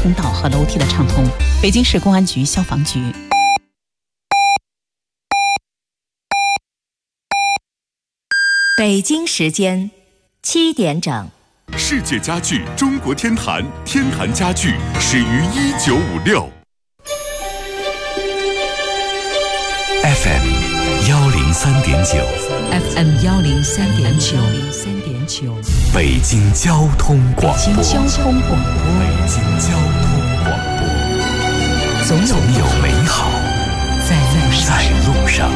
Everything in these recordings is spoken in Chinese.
通道和楼梯的畅通。北京市公安局消防局。 北京时间7点整。 世界家具中国天坛，天坛家具始于1956。FM 103.9 FM 103.9 北京交通广播。 北京交通广播。总有美好在路上。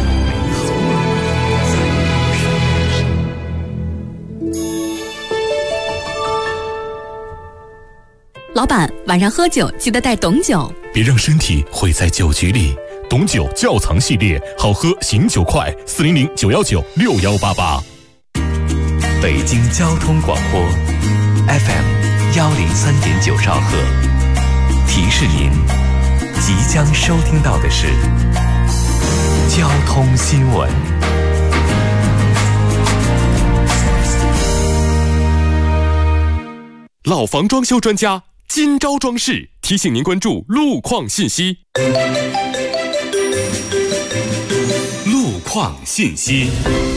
老板，晚上喝酒记得带董酒， 别让身体毁在酒局里。董酒窖藏系列，好喝醒酒快，400-919-6188。 北京交通广播 FM 103.9兆赫，提示您即将收听到的是交通新闻。 老房装修专家今朝装饰提醒您关注路况信息。路况信息。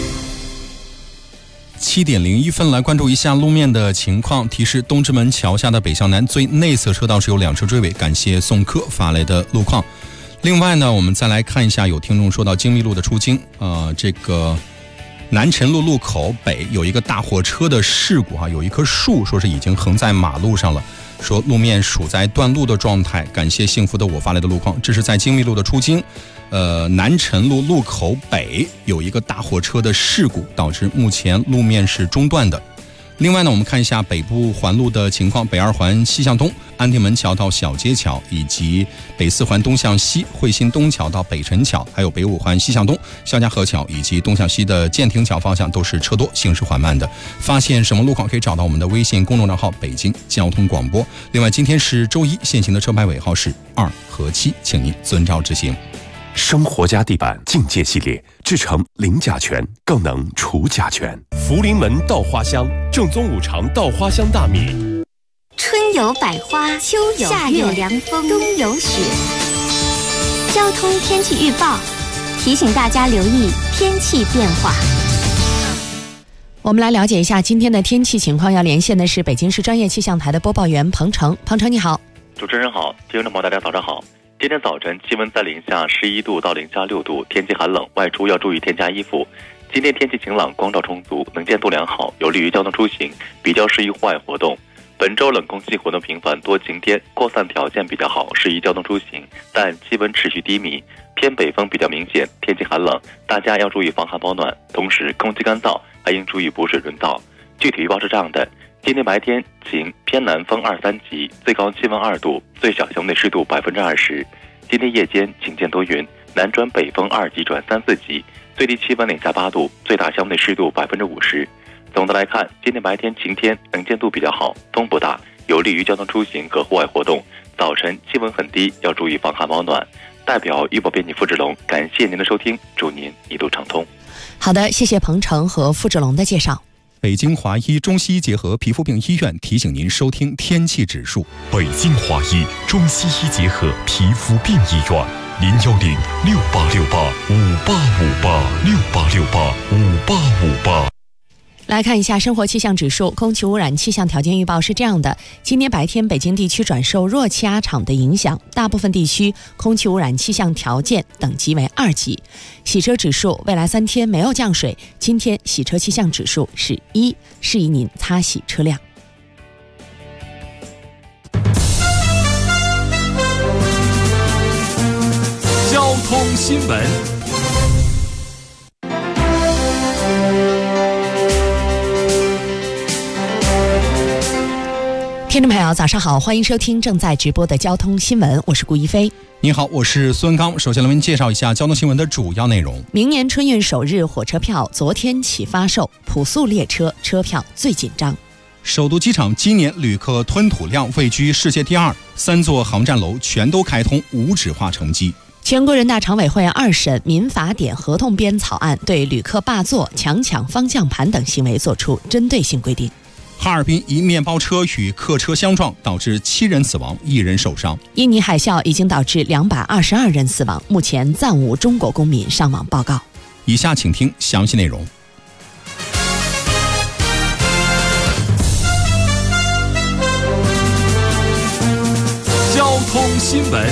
7点01分，来关注一下路面的情况。提示：东直门桥下的北向南最内侧车道是有2车追尾，感谢宋科发来的路况。另外呢，我们再来看一下，有听众说到京密路的出京，这个南辰路路口北有一个大货车的事故有一棵树说是已经横在马路上了，说路面处在断路的状态，感谢幸福的我发来的路况。这是在京密路的出京南辰路路口北有一个大货车的事故，导致目前路面是中断的。另外呢，我们看一下北部环路的情况，北2环西向东安定门桥到小街桥，以及北4环东向西汇鑫东桥到北辰桥，还有北5环西向东肖家河桥以及东向西的建亭桥方向都是车多，行驶缓慢的。发现什么路况可以找到我们的微信公众账号北京交通广播。另外今天是周一，限行的车牌尾号是2和7，请您遵照执行。 生活家地板境界系列，制成零甲醛，更能除甲醛。福临门稻花香，正宗5常稻花香大米。 春有百花，秋有夏有凉风，冬有雪。交通天气预报提醒大家留意天气变化。 我们来了解一下今天的天气情况，要连线的是北京市专业气象台的播报员彭程。彭程你好。 主持人好，听众朋友大家早上好。今天早晨气温在零下11度到零下6度，天气寒冷，外出要注意添加衣服。今天天气晴朗，光照充足，能见度良好，有利于交通出行，比较适宜户外活动。本周冷空气活动频繁，多晴天，扩散条件比较好，适宜交通出行，但气温持续低迷，偏北风比较明显，天气寒冷，大家要注意防寒保暖，同时空气干燥，还应注意补水润燥。具体预报是这样的：今天白天晴，偏南风2、3级，最高气温2度，最小相对湿度20%。今天夜间晴间多云，南转北风2级转3、4级，最低气温零下8度，最大相对湿度50%。总的来看，今天白天晴天，能见度比较好，风不大，有利于交通出行和户外活动。早晨气温很低，要注意防寒保暖。代表预报编辑付志龙，感谢您的收听，祝您一路畅通。 好的，谢谢彭程和付志龙的介绍。 北京华医中西医结合皮肤病医院提醒您收听天气指数。 北京华医中西医结合皮肤病医院，010-6868-5858，6868-5858。 来看一下生活气象指数，空气污染气象条件预报是这样的：今天白天北京地区转受弱气压场的影响，大部分地区空气污染气象条件等级为2级。洗车指数未来3天没有降水，今天洗车气象指数是1，适宜您擦洗车辆。 交通新闻。 听众朋友早上好，欢迎收听正在直播的交通新闻，我是顾一飞。 你好，我是孙刚。首先来为您介绍一下交通新闻的主要内容。 明年春运首日火车票昨天起发售，普速列车车票最紧张。 首都机场今年旅客吞吐量位居世界第2，3座航站楼全都开通无纸化乘机。 全国人大常委会2审民法典合同编草案对旅客霸座、强抢方向盘等行为作出针对性规定。 哈尔滨一面包车与客车相撞，导致7人死亡，1人受伤。 印尼海啸已经导致222人死亡，目前暂无中国公民伤亡报告。 以下请听详细内容。 交通新闻。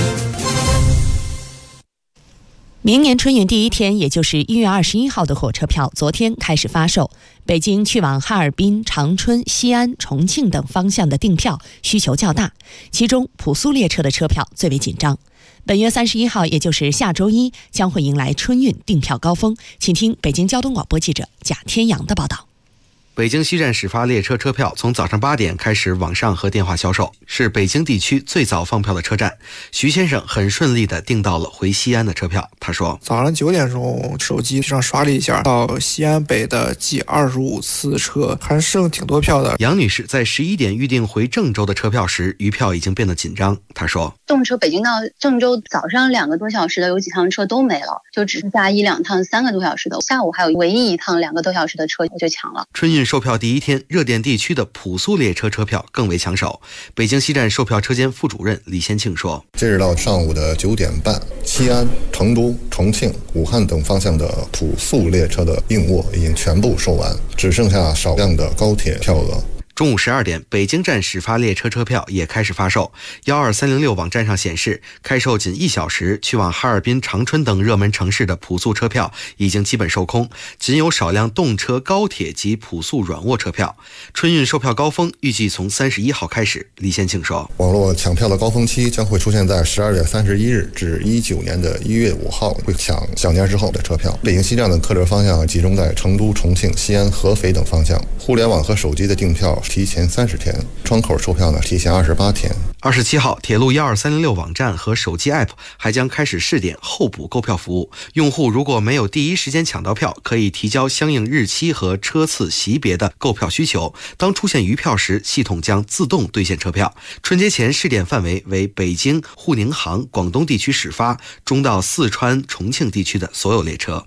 明年春运第一天，也就是1月21号的火车票，昨天开始发售。北京去往哈尔滨、长春、西安、重庆等方向的订票需求较大，其中普速列车的车票最为紧张。本月31号，也就是下周一，将会迎来春运订票高峰。请听北京交通广播记者贾天阳的报道。 北京西站始发列车车票从早上8点开始网上和电话销售，是北京地区最早放票的车站。徐先生很顺利地订到了回西安的车票。他说， 早上9点钟手机上刷了一下，到西安北的G25次车还剩挺多票的。 杨女士在11点预定回郑州的车票时，余票已经变得紧张。她说， 动车北京到郑州早上2个多小时的有几趟车都没了，就只剩下1、2趟3个多小时的，下午还有唯一一趟2个多小时的车我就抢了。 春运售票第一天，热点地区的普速列车车票更为抢手。北京西站售票车间副主任李先庆说， 截止到上午的9点半，西安、成都、重庆、武汉等方向的普速列车的硬卧已经全部售完，只剩下少量的高铁票额。 中午12点，北京站始发列车车票也开始发售。12306网站上显示，开售仅1小时，去往哈尔滨、长春等热门城市的普速车票已经基本售空，仅有少量动车、高铁及普速软卧车票。春运售票高峰预计从31号开始。李先庆说， 网络抢票的高峰期将会出现在12月31日至19年的1月5号，会抢小年之后的车票。北京西站的客流方向集中在成都、重庆、西安、合肥等方向。互联网和手机的订票提前30天，窗口售票呢提前28天。 27号，铁路12306网站和手机 App 还将开始试点候补购票服务。用户如果没有第一时间抢到票，可以提交相应日期和车次级别的购票需求。当出现余票时，系统将自动兑现车票。春节前试点范围为北京、沪宁杭、广东地区始发，中到四川、重庆地区的所有列车。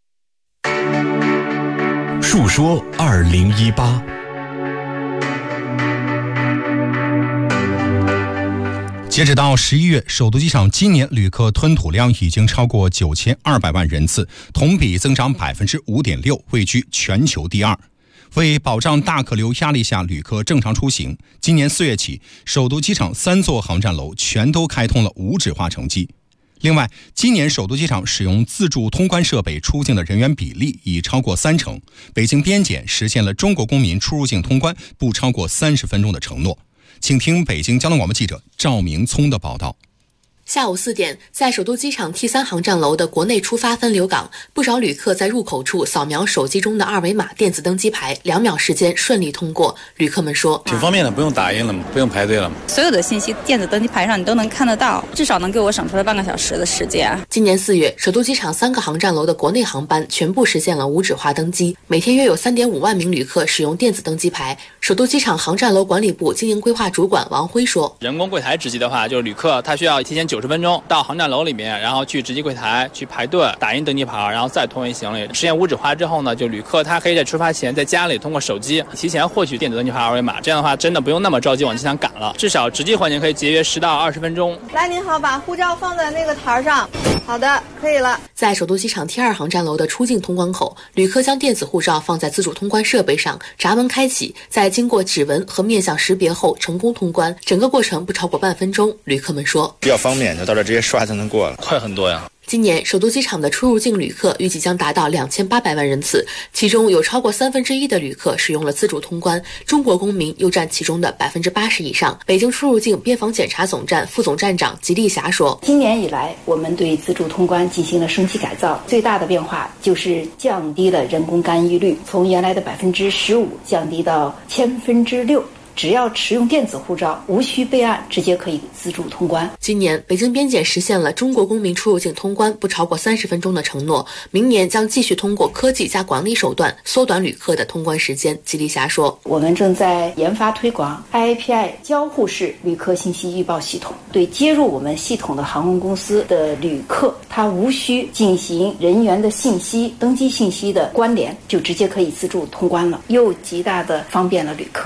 述说2018。 截止到11月，首都机场今年旅客吞吐量已经超过9200万人次，同比增长5.6%，位居全球第2。为保障大客流压力下旅客正常出行，今年4月起，首都机场3座航站楼全都开通了无纸化乘机。另外，今年首都机场使用自助通关设备出境的人员比例已超过30%，北京边检实现了中国公民出入境通关不超过30分钟的承诺。请听北京交通广播记者赵明聪的报道。 下午4点，在首都机场 T3 航站楼的国内出发分流港，不少旅客在入口处扫描手机中的2维码电子登机牌，2秒时间顺利通过。旅客们说， 挺方便的，不用打印了嘛，不用排队了嘛。 所有的信息电子登机牌上你都能看得到，至少能给我省出来半个小时的时间。 今年4月，首都机场3个航站楼的国内航班全部实现了无纸化登机，每天约有3.5万名旅客使用电子登机牌。首都机场航站楼管理部经营规划主管王辉说， 人工柜台值机的话，就是旅客他需要提前90分钟到航站楼里面，然后去值机柜台去排队打印登机牌，然后再托运行李。实现无纸化之后呢，就旅客他可以在出发前在家里通过手机提前获取电子登机牌2维码，这样的话真的不用那么着急往机场赶了，至少值机环节可以节约10到20分钟。 来，您好，把护照放在那个台上。好的，可以了。 在首都机场 T2 航站楼的出境通关口，旅客将电子护照放在自主通关设备上，闸门开启，在经过指纹和面相识别后成功通关，整个过程不超过半分钟。旅客们说， 比较方便，就到这直接刷就能过了，快很多呀。 今年首都机场的出入境旅客预计将达到2800万人次，其中有超过1/3的旅客使用了自主通关，中国公民又占其中的80%以上。北京出入境边防检查总站副总站长吉丽霞说， 今年以来，我们对自助通关进行了升级改造，最大的变化就是降低了人工干预率，从原来的15%降低到6%。只要持用电子护照，无需备案，直接可以自助通关。 今年北京边检实现了中国公民出入境通关不超过30分钟的承诺，明年将继续通过科技加管理手段缩短旅客的通关时间。吉丽霞说， 我们正在研发推广 IAPI 交互式旅客信息预报系统，对接入我们系统的航空公司的旅客，他无需进行人员的信息登机信息的关联，就直接可以自助通关了，又极大的方便了旅客。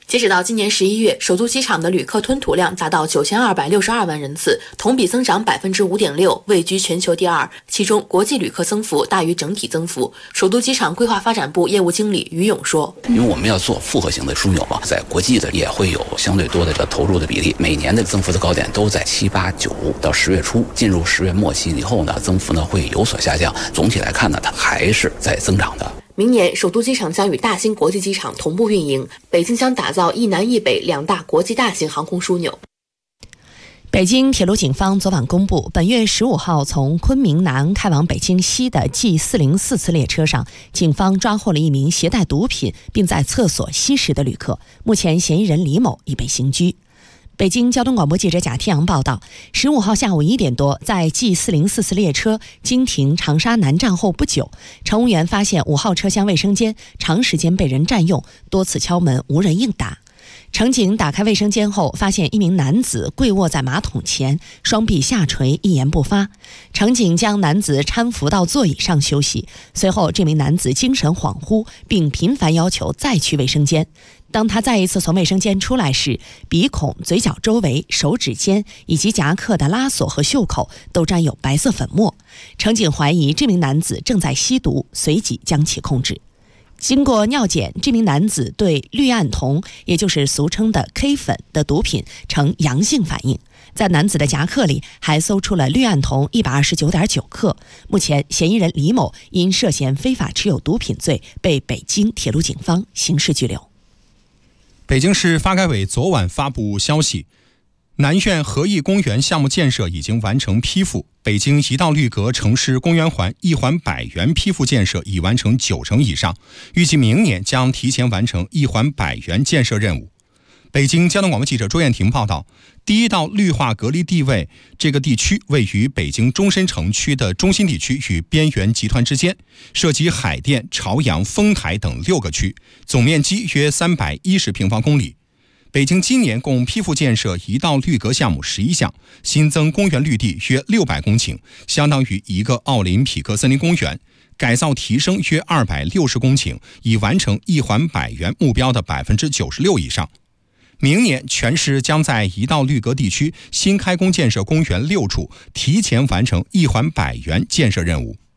截止到今年11月，首都机场的旅客吞吐量达到9262万人次，同比增长5.6%，位居全球第2。其中，国际旅客增幅大于整体增幅。首都机场规划发展部业务经理于勇说：“ 因为我们要做复合型的枢纽嘛，在国际的也会有相对多的投入的比例，每年的增幅的高点都在7、8、9到10月初，进入10月末期以后呢，增幅呢会有所下降。总体来看呢，它还是在增长的。” 明年，首都机场将与大兴国际机场同步运营，北京将打造一南一北2大国际大型航空枢纽。 北京铁路警方昨晚公布，本月15号从昆明南开往北京西的 G404 次列车上，警方抓获了一名携带毒品并在厕所吸食的旅客，目前嫌疑人李某已被刑拘。北京交通广播记者贾天阳报道，15号下午1点多，在 G404 次列车经停长沙南站后不久，乘务员发现5号车厢卫生间长时间被人占用，多次敲门无人应答。乘警打开卫生间后，发现一名男子跪卧在马桶前，双臂下垂，一言不发。乘警将男子搀扶到座椅上休息，随后这名男子精神恍惚，并频繁要求再去卫生间。当他再一次从卫生间出来时，鼻孔、嘴角周围、手指间以及夹克的拉锁和袖口都沾有白色粉末。乘警怀疑这名男子正在吸毒，随即将其控制。经过尿检，这名男子对氯胺酮，也就是俗称的 K 粉的毒品呈阳性反应。在男子的夹克里还搜出了氯胺酮129.9克。目前，嫌疑人李某因涉嫌非法持有毒品罪被北京铁路警方刑事拘留。 北京市发改委昨晚发布消息，南苑合益公园项目建设已经完成批复，北京一道绿阁城市公园环一环百园批复建设已完成90%以上，预计明年将提前完成一环百园建设任务。北京交通广播记者周艳婷报道，第一道绿化隔离地位这个地区位于北京中山城区的中心地区与边缘集团之间，涉及海淀、朝阳、丰台等6个区，总面积约310平方公里。北京今年共批复建设一道绿阁项目11项，新增公园绿地约600公顷，相当于一个奥林匹克森林公园，改造提升约260公顷，已完成一环百园目标的96%以上。明年全市将在一道绿阁地区新开工建设公园6处，提前完成一环百园建设任务。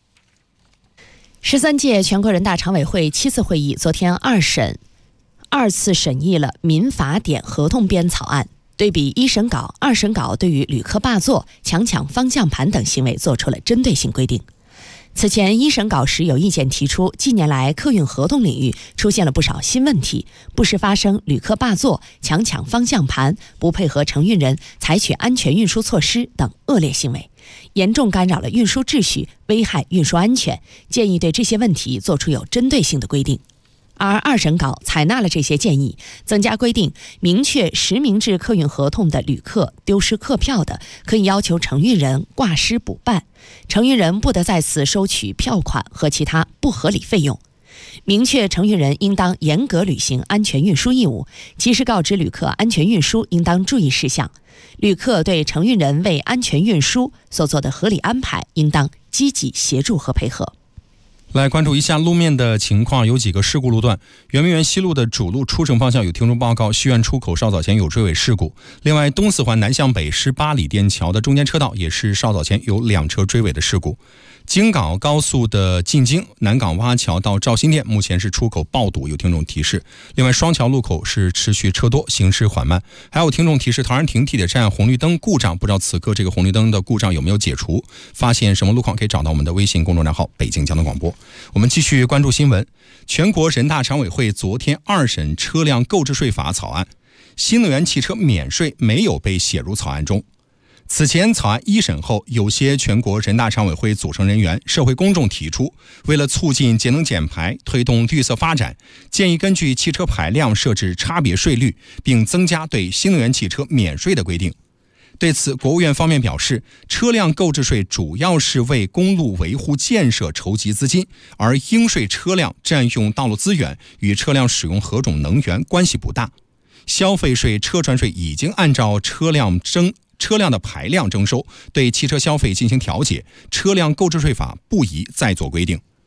13届全国人大常委会7次会议昨天二次审议了民法典合同编草案，对比1审稿、2审稿对于旅客霸座、强抢方向盘等行为做出了针对性规定。此前1审稿时有意见提出，近年来客运合同领域出现了不少新问题，不时发生旅客霸座、强抢方向盘、不配合承运人采取安全运输措施等恶劣行为，严重干扰了运输秩序，危害运输安全，建议对这些问题做出有针对性的规定。而2审稿采纳了这些建议，增加规定，明确实名制客运合同的旅客丢失客票的，可以要求承运人挂失补办，承运人不得在此收取票款和其他不合理费用。明确承运人应当严格履行安全运输义务，及时告知旅客安全运输应当注意事项。旅客对承运人为安全运输所做的合理安排，应当积极协助和配合。 来关注一下路面的情况，有几个事故路段。圆明园西路的主路出城方向有听众报告，西苑出口稍早前有追尾事故。另外，东四环南向北18里店桥的中间车道也是稍早前有2车追尾的事故。京港高速的进京南港洼桥到肇兴店目前是出口爆堵，有听众提示。另外，双桥路口是持续车多，行驶缓慢。还有听众提示，陶然亭地铁站红绿灯故障，不知道此刻这个红绿灯的故障有没有解除？发现什么路况可以找到我们的微信公众账号北京交通广播。我们继续关注新闻。全国人大常委会昨天2审车辆购置税法草案，新能源汽车免税没有被写入草案中。此前草案1审后，有些全国人大常委会组成人员、社会公众提出，为了促进节能减排、推动绿色发展，建议根据汽车排量设置差别税率，并增加对新能源汽车免税的规定。对此，国务院方面表示，车辆购置税主要是为公路维护建设筹集资金，而应税车辆占用道路资源与车辆使用何种能源关系不大。消费税、车船税已经按照车辆的排量征收，对汽车消费进行调节，车辆购置税法不宜再做规定。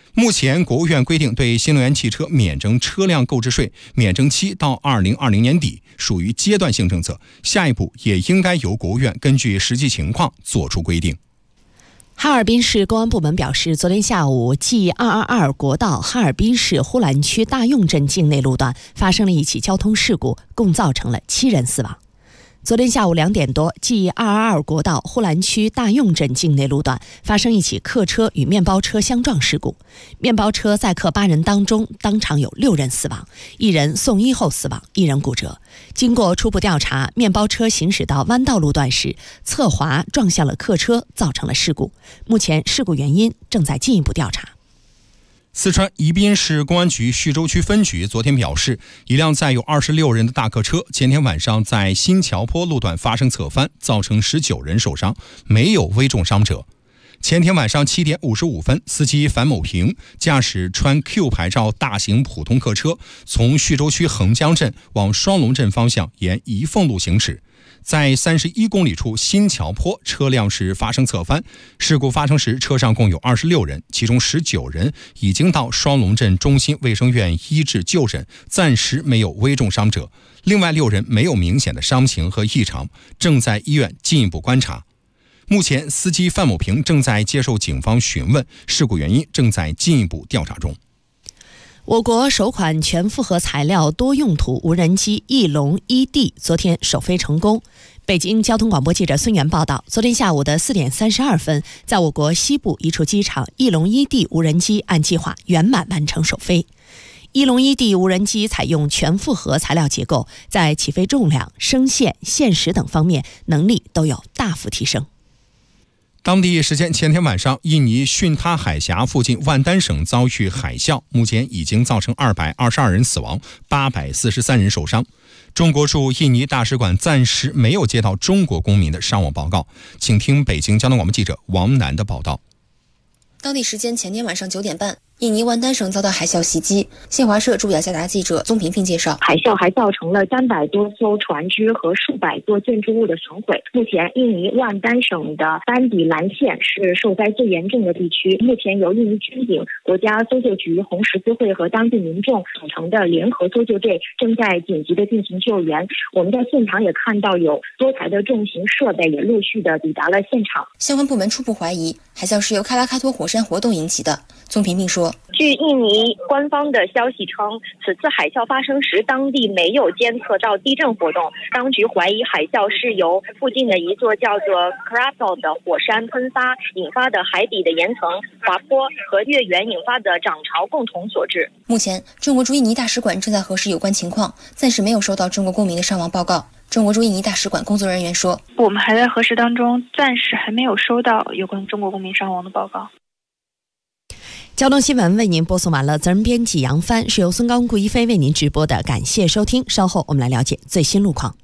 目前国务院规定对新能源汽车免征车辆购置税，免征期到2020年底，属于阶段性政策，下一步也应该由国务院根据实际情况作出规定。 哈尔滨市公安部门表示，昨天下午 G222 国道哈尔滨市呼兰区大用镇境内路段发生了一起交通事故，共造成了7人死亡。昨天下午2点多 ，G222 国道呼兰区大用镇境内路段发生一起客车与面包车相撞事故，面包车载客8人当中，当场有6人死亡，1人送医后死亡，1人骨折。经过初步调查，面包车行驶到弯道路段时侧滑撞向了客车，造成了事故。目前事故原因正在进一步调查。 四川宜宾市公安局徐州区分局昨天表示，一辆载有26人的大客车前天晚上在新桥坡路段发生侧翻，造成19人受伤，没有危重伤者。前天晚上7点55分，司机樊某平驾驶川 Q 牌照大型普通客车从徐州区横江镇往双龙镇方向沿宜凤路行驶，在31公里处新桥坡，车辆是发生侧翻。事故发生时，车上共有26人，其中19人已经到双龙镇中心卫生院医治就诊，暂时没有危重伤者。另外6人没有明显的伤情和异常，正在医院进一步观察。目前，司机范某平正在接受警方询问，事故原因正在进一步调查中。 我国首款全复合材料多用途无人机翼龙 1D 昨天首飞成功。北京交通广播记者孙源报道，昨天下午的4点32分，在我国西部一处机场，翼龙 1D 无人机按计划圆满完成首飞。翼龙 1D 无人机采用全复合材料结构，在起飞重量、升线、限时等方面能力都有大幅提升。 当地时间前天晚上，印尼巽他海峡附近万丹省遭遇海啸，目前已经造成222人死亡，843人受伤。中国驻印尼大使馆暂时没有接到中国公民的伤亡报告。请听北京交通广播记者王楠的报道。 当地时间前天晚上9点半，印尼万丹省遭到海啸袭击。新华社驻雅加达记者宗平平介绍， 海啸还造成了300多艘船只和数百座建筑物的损毁。目前，印尼万丹省的班底兰县是受灾最严重的地区。目前由印尼军警、国家搜救局、红十字会和当地民众组成的联合搜救队正在紧急的进行救援。我们在现场也看到有多台的重型设备也陆续的抵达了现场。 相关部门初步怀疑海啸是由喀拉喀托火山活动引起的。宗平平说， 据印尼官方的消息称，此次海啸发生时，当地没有监测到地震活动。当局怀疑海啸是由附近的一座叫做 Krakatoa 的火山喷发引发的海底的岩层滑坡和月圆引发的涨潮共同所致。 目前，中国驻印尼大使馆正在核实有关情况，暂时没有收到中国公民的伤亡报告。中国驻印尼大使馆工作人员说， 我们还在核实当中，暂时还没有收到有关中国公民伤亡的报告。 交通新闻为您播送完了，责任编辑杨帆，是由孙刚、顾一飞为您直播的，感谢收听。稍后我们来了解最新路况。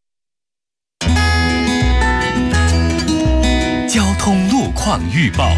交通路况预报。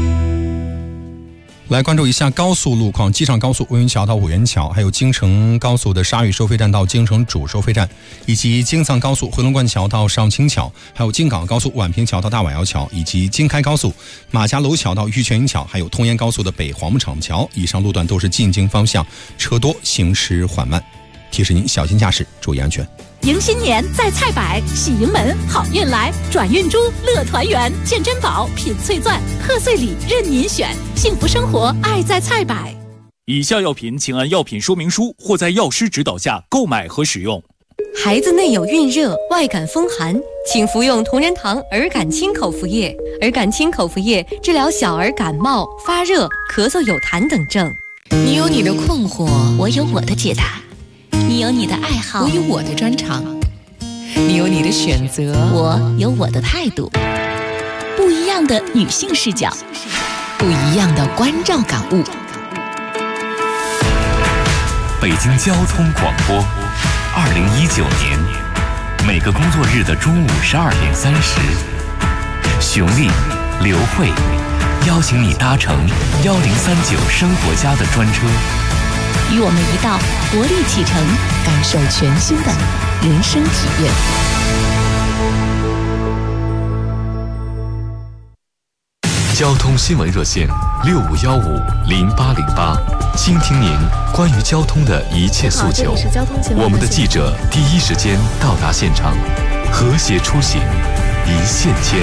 来关注一下高速路况，机场高速温榆桥到五元桥，还有京承高速的沙峪收费站到京承主收费站，以及京藏高速回龙观桥到上清桥，还有京港高速宛平桥到大瓦窑桥，以及京开高速马家楼桥到玉泉营桥，还有通燕高速的北黄木厂桥，以上路段都是进京方向车多，行驶缓慢，提示您小心驾驶，注意安全。 迎新年在菜百，喜迎门好运来，转运珠乐团圆，见珍宝品翠钻，贺岁礼任您选，幸福生活爱在菜百。 以下药品请按药品说明书或在药师指导下购买和使用。 孩子内有孕热、外感风寒，请服用同仁堂儿感清口服液。儿感清口服液治疗小儿感冒、发热、咳嗽、有痰等症。 你有你的困惑，我有我的解答。你有你的爱好，我有我的专长；你有你的选择，我有我的态度。不一样的女性视角，不一样的关照感悟。 北京交通广播，2019年每个工作日的中午12点30，熊丽、刘慧邀请你搭乘1039生活家的专车。 与我们一道活力启程，感受全新的人生体验。 交通新闻热线65150808，倾听您关于交通的一切诉求。我们的记者第一时间到达现场，和谐出行，一线牵。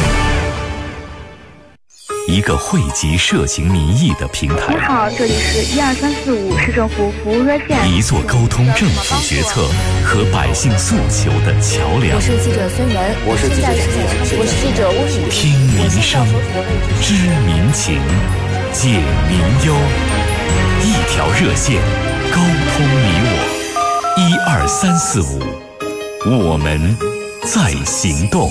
一个汇集社情民意的平台。 你好，这里是12345市政府服务热线。 一座沟通政府决策和百姓诉求的桥梁。 我是记者孙源， 我是记者陈静， 我是记者吴雨。 听民生，知民情，解民忧，一条热线，沟通你我。12345，我们在行动。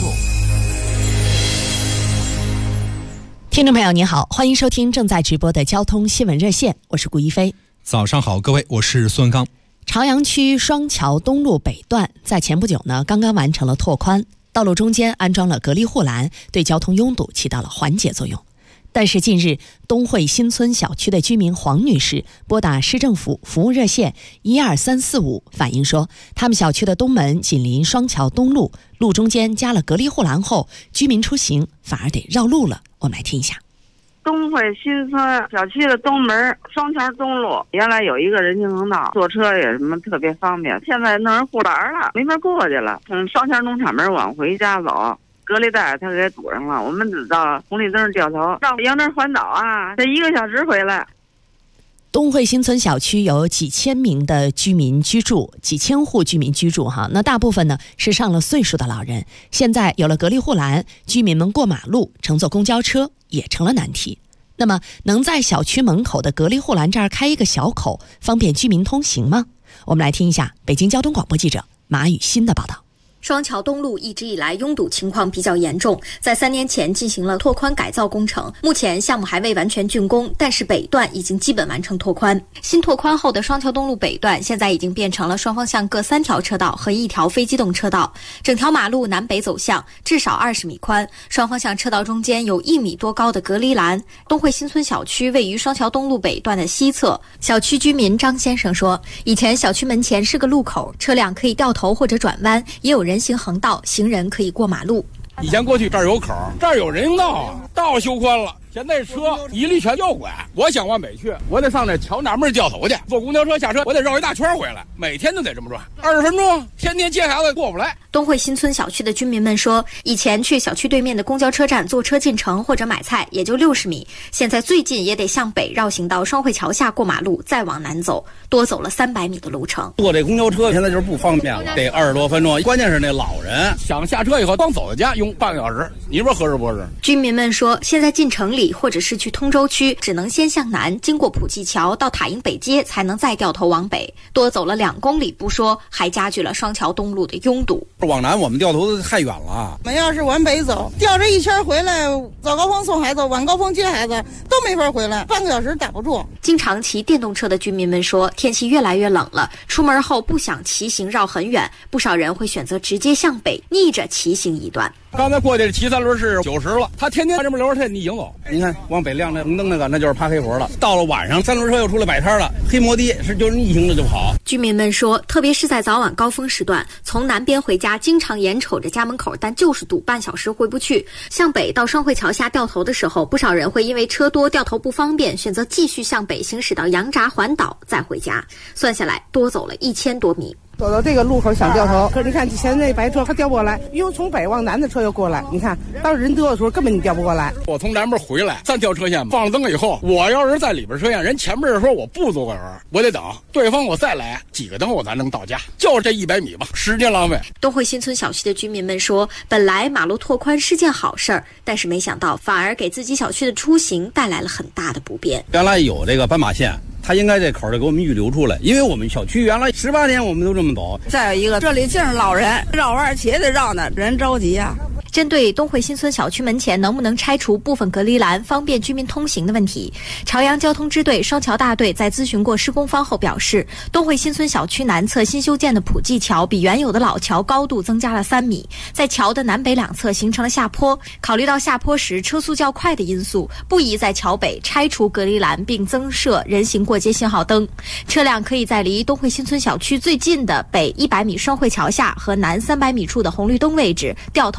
听众朋友您好，欢迎收听正在直播的交通新闻热线，我是顾一飞。 早上好，各位，我是孙刚。 朝阳区双桥东路北段在前不久呢，刚刚完成了拓宽，道路中间安装了隔离护栏，对交通拥堵起到了缓解作用。但是近日，东汇新村小区的居民黄女士拨打市政府服务热线12345，反映说，他们小区的东门紧邻双桥东路，路中间加了隔离护栏后，居民出行反而得绕路了。我们来听一下。 东汇新村小区的东门双桥东路，原来有一个人行横道，坐车也什么特别方便，现在弄成护栏了，没法过去了。从双桥农场门往回家走，隔离带它给堵上了，我们只到红绿灯掉头绕杨庄环岛啊，得1个小时回来。 东汇新村小区有几千名的居民居住，几千户居民居住哈，那大部分呢是上了岁数的老人。现在有了隔离护栏，居民们过马路、乘坐公交车也成了难题。那么，能在小区门口的隔离护栏这儿开一个小口，方便居民通行吗？我们来听一下北京交通广播记者马雨欣的报道。 双桥东路一直以来拥堵情况比较严重，在3年前进行了拓宽改造工程，目前项目还未完全竣工，但是北段已经基本完成拓宽。新拓宽后的双桥东路北段现在已经变成了双方向各3条车道和1条非机动车道，整条马路南北走向，至少20米宽，双方向车道中间有1米多高的隔离栏。东汇新村小区位于双桥东路北段的西侧，小区居民张先生说，以前小区门前是个路口，车辆可以掉头或者转弯，也有人行横道，行人可以过马路。 以前过去这儿有口，这儿有人行道啊，道修宽了，现在车一律全右拐。我想往北去，我得上这桥南门掉头去，坐公交车下车，我得绕一大圈回来，每天都得这么转，20分钟，天天接孩子过不来。 东汇新村小区的居民们说，以前去小区对面的公交车站坐车进城或者买菜也就60米，现在最近也得向北绕行到双汇桥下过马路，再往南走，多走了300米的路程。 坐这公交车现在就是不方便了，得20多分钟。关键是那老人想下车以后光走到家用半个小时，你说合适不合适？ 居民们说，现在进城里或者是去通州区，只能先向南，经过普济桥到塔营北街，才能再掉头往北，多走了2公里不说，还加剧了双桥东路的拥堵。 往南我们掉头太远了， 我们要是往北走，掉这一圈回来，早高峰送孩子，晚高峰接孩子，都没法回来，半个小时打不住。 经常骑电动车的居民们说，天气越来越冷了，出门后不想骑行绕很远，不少人会选择直接向北，逆着骑行一段。 刚才过去骑3轮是90了，他天天这么溜着逆行走。你看往北亮那红灯那就是趴黑活了。到了晚上，3轮车又出来摆摊了，黑摩的就是逆行着就跑。 居民们说，特别是在早晚高峰时段，从南边回家经常眼瞅着家门口，但就是堵半小时回不去。向北到双汇桥下掉头的时候，不少人会因为车多掉头不方便，选择继续向北行驶到杨闸环岛再回家，算下来多走了1000多米。 走到这个路口想掉头，可是你看前那白车它掉不过来，又从北往南的车又过来，你看当人多的时候根本你掉不过来。 我从南边回来3条车线放了灯以后，我要是在里边车线，人前面说我不走个人，我得等对方我再来几个灯我才能到家，就是这100米吧，时间浪费。 东汇新村小区的居民们说，本来马路拓宽是件好事儿，但是没想到反而给自己小区的出行带来了很大的不便。 原来有这个斑马线，他应该这口儿给我们预留出来，因为我们小区原来18天我们都这么走。 再有一个，这里净是老人，绕弯且得绕呢，人着急呀。 针对东汇新村小区门前能不能拆除部分隔离栏，方便居民通行的问题，朝阳交通支队双桥大队在咨询过施工方后表示，东汇新村小区南侧新修建的普济桥比原有的老桥高度增加了3米，在桥的南北2侧形成了下坡。考虑到下坡时车速较快的因素，不宜在桥北拆除隔离栏并增设人行过街信号灯，车辆可以在离东汇新村小区最近的北100米双汇桥下和南300米处的红绿灯位置掉头行驶。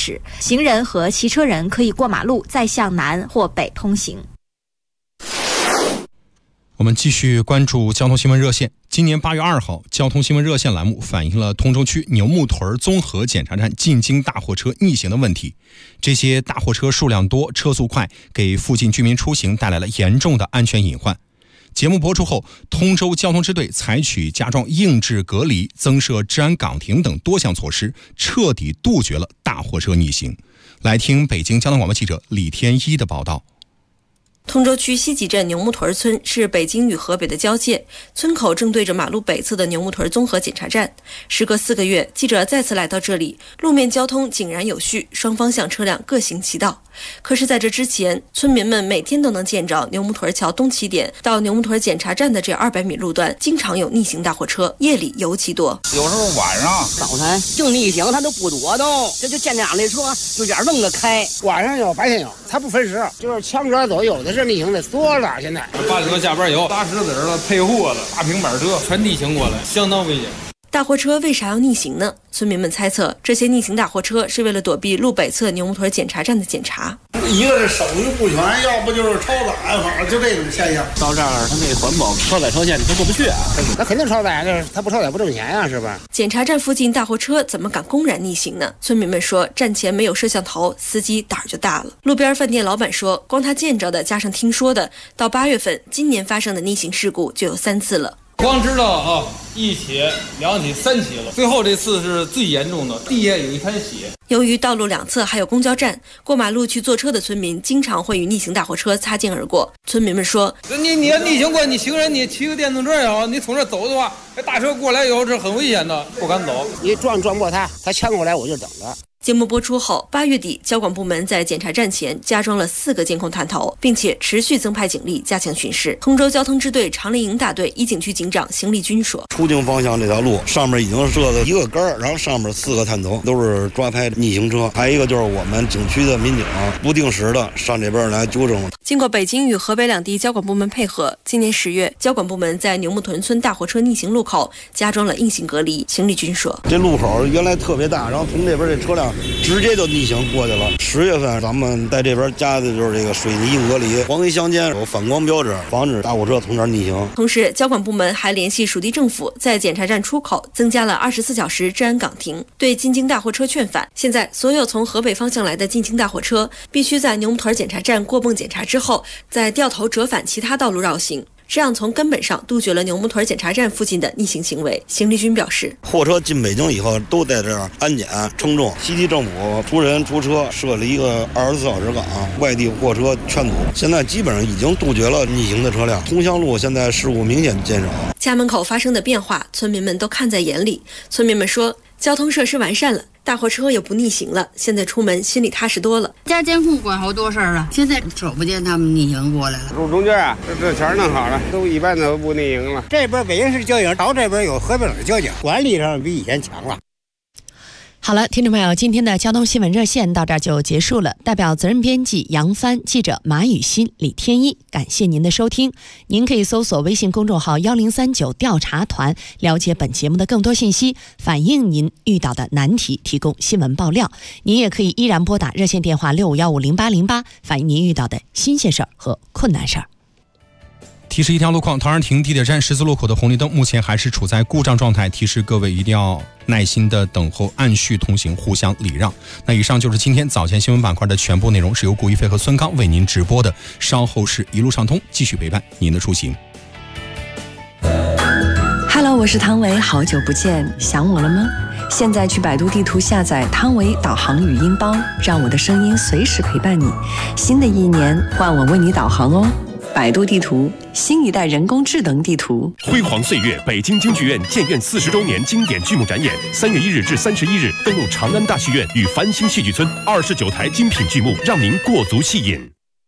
始，行人和骑车人可以过马路再向南或北通行。 我们继续关注交通新闻热线。今年8月2号，交通新闻热线栏目反映了通州区牛木屯综合检查站进京大货车逆行的问题。这些大货车数量多，车速快，给附近居民出行带来了严重的安全隐患。节目播出后，通州交通支队采取加装硬质隔离、增设治安岗亭等多项措施，彻底杜绝了大货车逆行。来听北京交通广播记者李天一的报道。 通州区西集镇牛木屯村是北京与河北的交界，村口正对着马路北侧的牛木屯综合检查站。时隔4个月，记者再次来到这里，路面交通井然有序，双方向车辆各行其道。可是在这之前，村民们每天都能见着牛木屯桥东起点到牛木屯检查站的这200米路段，经常有逆行大货车，夜里尤其多。 有时候晚上早晨净逆行，他都不躲都，这就见这样的车就眼瞪着开。晚上有，白天有，他不分时，就是枪杆走，有的是逆行的多了。现在 8里多下班有，拉石子了、配货了、大平板车全逆行过来，相当危险。 大货车为啥要逆行呢？村民们猜测，这些逆行大货车是为了躲避路北侧牛木屯检查站的检查。 一个是手续不全，要不就是超载，反正就这种现象。 到这儿，他那环保超载车线他过不去啊，那肯定超载，就是他不超载不挣钱啊，是吧？ 检查站附近大货车怎么敢公然逆行呢？村民们说，站前没有摄像头，司机胆儿就大了。路边饭店老板说，光他见着的加上听说的，到8月份，今年发生的逆行事故就有3次了。 光知道1起、2起、3起了，最后这次是最严重的，地下有一滩血。 由于道路两侧还有公交站，过马路去坐车的村民经常会与逆行大货车擦肩而过。村民们说， 你要逆行过，你行人你骑个电动车也好，你从这走的话，这大车过来以后是很危险的，不敢走。 你撞不过他呛过来我就等着。 节目播出后，8月底，交管部门在检查站前加装了4个监控探头，并且持续增派警力加强巡视。通州交通支队长林营大队一警区警长邢立军说：“ 出京方向这条路上面已经设了1个杆儿，然后上面4个探头，都是抓拍逆行车。还有一个就是我们景区的民警不定时的上这边来纠正。” 经过北京与河北两地交管部门配合，今年10月，交管部门在牛木屯村大货车逆行路口加装了硬性隔离。邢立军说：“ 这路口原来特别大，然后从这边这车辆直接就逆行过去了。10月份咱们在这边加的就是这个水泥硬隔离，黄黑相间，有反光标志，防止大货车从这儿逆行。 同时，交管部门还联系属地政府，在检查站出口增加了24小时治安岗亭，对进京大货车劝返。现在，所有从河北方向来的进京大货车，必须在牛木屯检查站过泵检查之后，再掉头折返其他道路绕行。这样从根本上杜绝了牛木屯检查站附近的逆行行为。邢立军表示， 货车进北京以后都在这儿安检称重，西地政府出人出车设了一个24小时岗，外地货车劝阻。现在基本上已经杜绝了逆行的车辆，通襄路现在事故明显减少。 家门口发生的变化，村民们都看在眼里。村民们说，交通设施完善了，大货车也不逆行了，现在出门心里踏实多了。 加监控管好多事儿了，现在瞅不见他们逆行过来了。 路中间啊，这全弄好了，都一般都不逆行了。 这边北京市交警到这边有河北省交警，管理上比以前强了。 好了，听众朋友，今天的交通新闻热线到这儿就结束了。代表责任编辑杨帆、记者马雨欣、李天一，感谢您的收听。您可以搜索微信公众号1039调查团，了解本节目的更多信息，反映您遇到的难题，提供新闻爆料。您也可以依然拨打热线电话65150808，反映您遇到的新鲜事儿和困难事儿。 提示一条路况，陶然亭地铁站十字路口的红绿灯目前还是处在故障状态，提示各位一定要耐心的等候，按序通行，互相礼让。那以上就是今天早间新闻板块的全部内容，是由顾一飞和孙刚为您直播的，稍后是一路畅通，继续陪伴您的出行。 Hello， 我是汤唯，好久不见，想我了吗？现在去百度地图下载汤唯导航语音包，让我的声音随时陪伴你。新的一年，换我为你导航哦。百度地图，新一代人工智能地图。 辉煌岁月，北京京剧院建院40周年经典剧目展演，3月1日至31日，登陆长安大戏院与繁星戏剧村，29台精品剧目，让您过足戏瘾。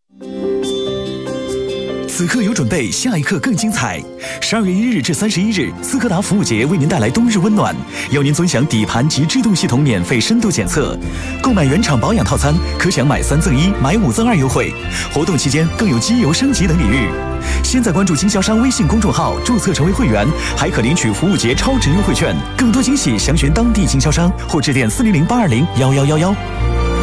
此刻有准备，下一刻更精彩。12月1日至31日，斯柯达服务节为您带来冬日温暖，邀您尊享底盘及制动系统免费深度检测。购买原厂保养套餐，可享买3赠1、买5赠2优惠。活动期间更有机油升级等礼遇。现在关注经销商微信公众号，注册成为会员，还可领取服务节超值优惠券。更多惊喜，详询当地经销商或致电400-820-1111。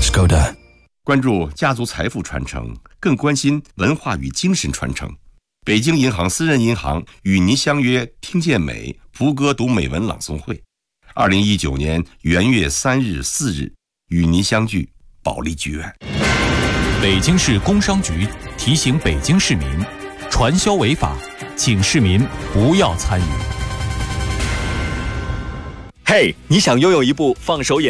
Skoda。 关注家族财富传承，更关心文化与精神传承。北京银行私人银行与您相约听见美福歌读美文朗诵会，2019年元月3日、4日与您相聚保利剧院。 北京市工商局提醒北京市民，传销违法，请市民不要参与。 嘿，你想拥有一部放手也